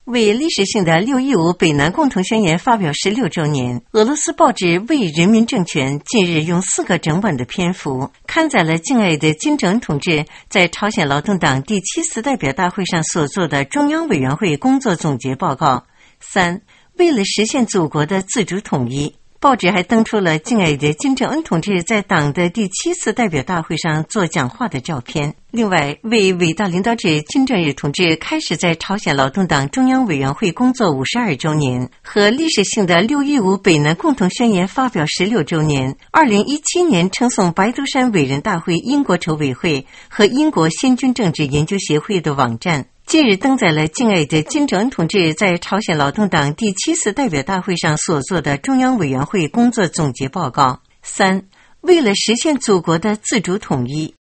为历史性的6.15北南共同宣言发表16周年，俄罗斯报纸《为人民政权》近日用4个整本的篇幅刊载了敬爱的金正恩同志在朝鲜劳动党第7次代表大会上所做的中央委员会工作总结报告。3. 为了实现祖国的自主统一，报纸还登出了敬爱的金正恩同志在党的第7次代表大会上做讲话的照片。另外，为伟大领导者金正日同志开始在朝鲜劳动党中央委员会工作52周年和历史性的6.15北南共同宣言发表16周年，2017年称颂白头山伟人大会英国筹委会和英国先军政治研究协会的网站近日登载了敬爱的金正恩同志在朝鲜劳动党第7次代表大会上所做的中央委员会工作总结报告。3. 为了实现祖国的自主统一，